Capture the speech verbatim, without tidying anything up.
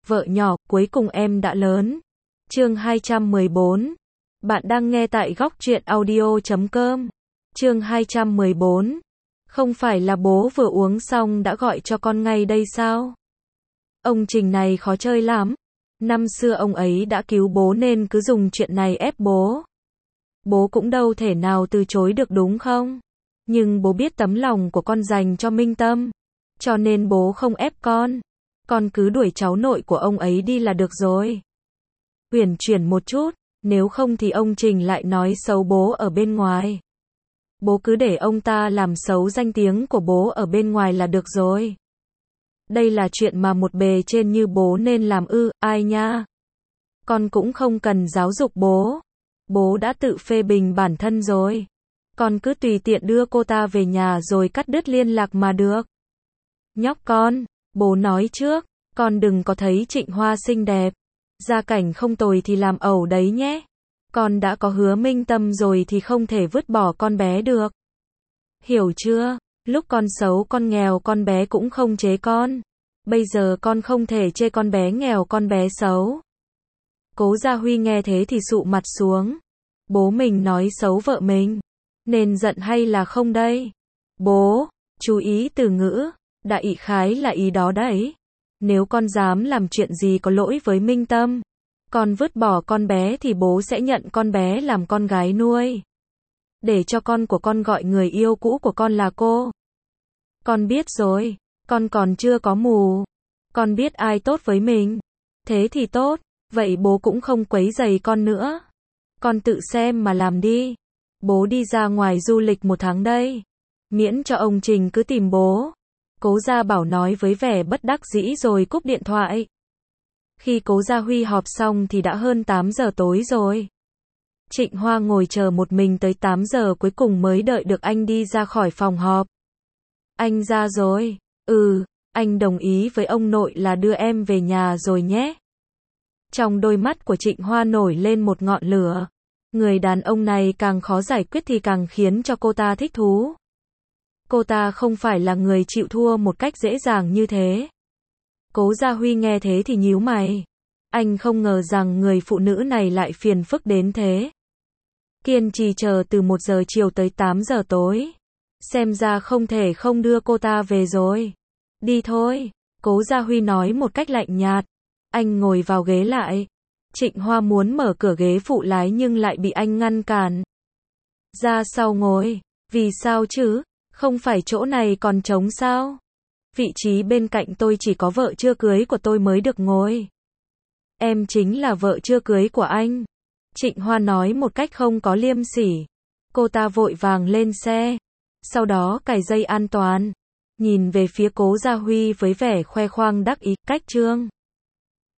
vợ nhỏ, cuối cùng em đã lớn. Chương hai trăm mười bốn. Bạn đang nghe tại góc truyện audio chấm com. Chương hai trăm mười bốn. Không phải là bố vừa uống xong đã gọi cho con ngay đây sao? Ông Trình này khó chơi lắm. Năm xưa ông ấy đã cứu bố nên cứ dùng chuyện này ép bố. Bố cũng đâu thể nào từ chối được đúng không? Nhưng bố biết tấm lòng của con dành cho Minh Tâm. Cho nên bố không ép con. Con cứ đuổi cháu nội của ông ấy đi là được rồi. Uyển chuyển một chút, nếu không thì ông Trình lại nói xấu bố ở bên ngoài. Bố cứ để ông ta làm xấu danh tiếng của bố ở bên ngoài là được rồi. Đây là chuyện mà một bề trên như bố nên làm ư, ai nha. Con cũng không cần giáo dục bố. Bố đã tự phê bình bản thân rồi. Con cứ tùy tiện đưa cô ta về nhà rồi cắt đứt liên lạc mà được. Nhóc con, bố nói trước, con đừng có thấy Trịnh Hoa xinh đẹp. Gia cảnh không tồi thì làm ẩu đấy nhé. Con đã có hứa Minh Tâm rồi thì không thể vứt bỏ con bé được. Hiểu chưa? Lúc con xấu con nghèo con bé cũng không chế con. Bây giờ con không thể chê con bé nghèo con bé xấu. Cố Gia Huy nghe thế thì sụ mặt xuống. Bố mình nói xấu vợ mình. Nên giận hay là không đây? Bố, chú ý từ ngữ. Đại khái là ý đó đấy. Nếu con dám làm chuyện gì có lỗi với Minh Tâm, con vứt bỏ con bé thì bố sẽ nhận con bé làm con gái nuôi. Để cho con của con gọi người yêu cũ của con là cô. Con biết rồi, con còn chưa có mù. Con biết ai tốt với mình. Thế thì tốt, vậy bố cũng không quấy rầy con nữa. Con tự xem mà làm đi. Bố đi ra ngoài du lịch một tháng đây. Miễn cho ông Trình cứ tìm bố. Cố Gia Bảo nói với vẻ bất đắc dĩ rồi cúp điện thoại. Khi Cố Gia Huy họp xong thì đã hơn tám giờ tối rồi. Trịnh Hoa ngồi chờ một mình tới tám giờ cuối cùng mới đợi được anh đi ra khỏi phòng họp. Anh ra rồi. Ừ, anh đồng ý với ông nội là đưa em về nhà rồi nhé. Trong đôi mắt của Trịnh Hoa nổi lên một ngọn lửa. Người đàn ông này càng khó giải quyết thì càng khiến cho cô ta thích thú. Cô ta không phải là người chịu thua một cách dễ dàng như thế. Cố Gia Huy nghe thế thì nhíu mày. Anh không ngờ rằng người phụ nữ này lại phiền phức đến thế. Kiên trì chờ từ một giờ chiều tới tám giờ tối. Xem ra không thể không đưa cô ta về rồi. Đi thôi. Cố Gia Huy nói một cách lạnh nhạt. Anh ngồi vào ghế lại. Trịnh Hoa muốn mở cửa ghế phụ lái nhưng lại bị anh ngăn cản. Ra sau ngồi. Vì sao chứ? Không phải chỗ này còn trống sao? Vị trí bên cạnh tôi chỉ có vợ chưa cưới của tôi mới được ngồi. Em chính là vợ chưa cưới của anh. Trịnh Hoa nói một cách không có liêm sỉ. Cô ta vội vàng lên xe. Sau đó cài dây an toàn. Nhìn về phía Cố Gia Huy với vẻ khoe khoang đắc ý. Cách trương.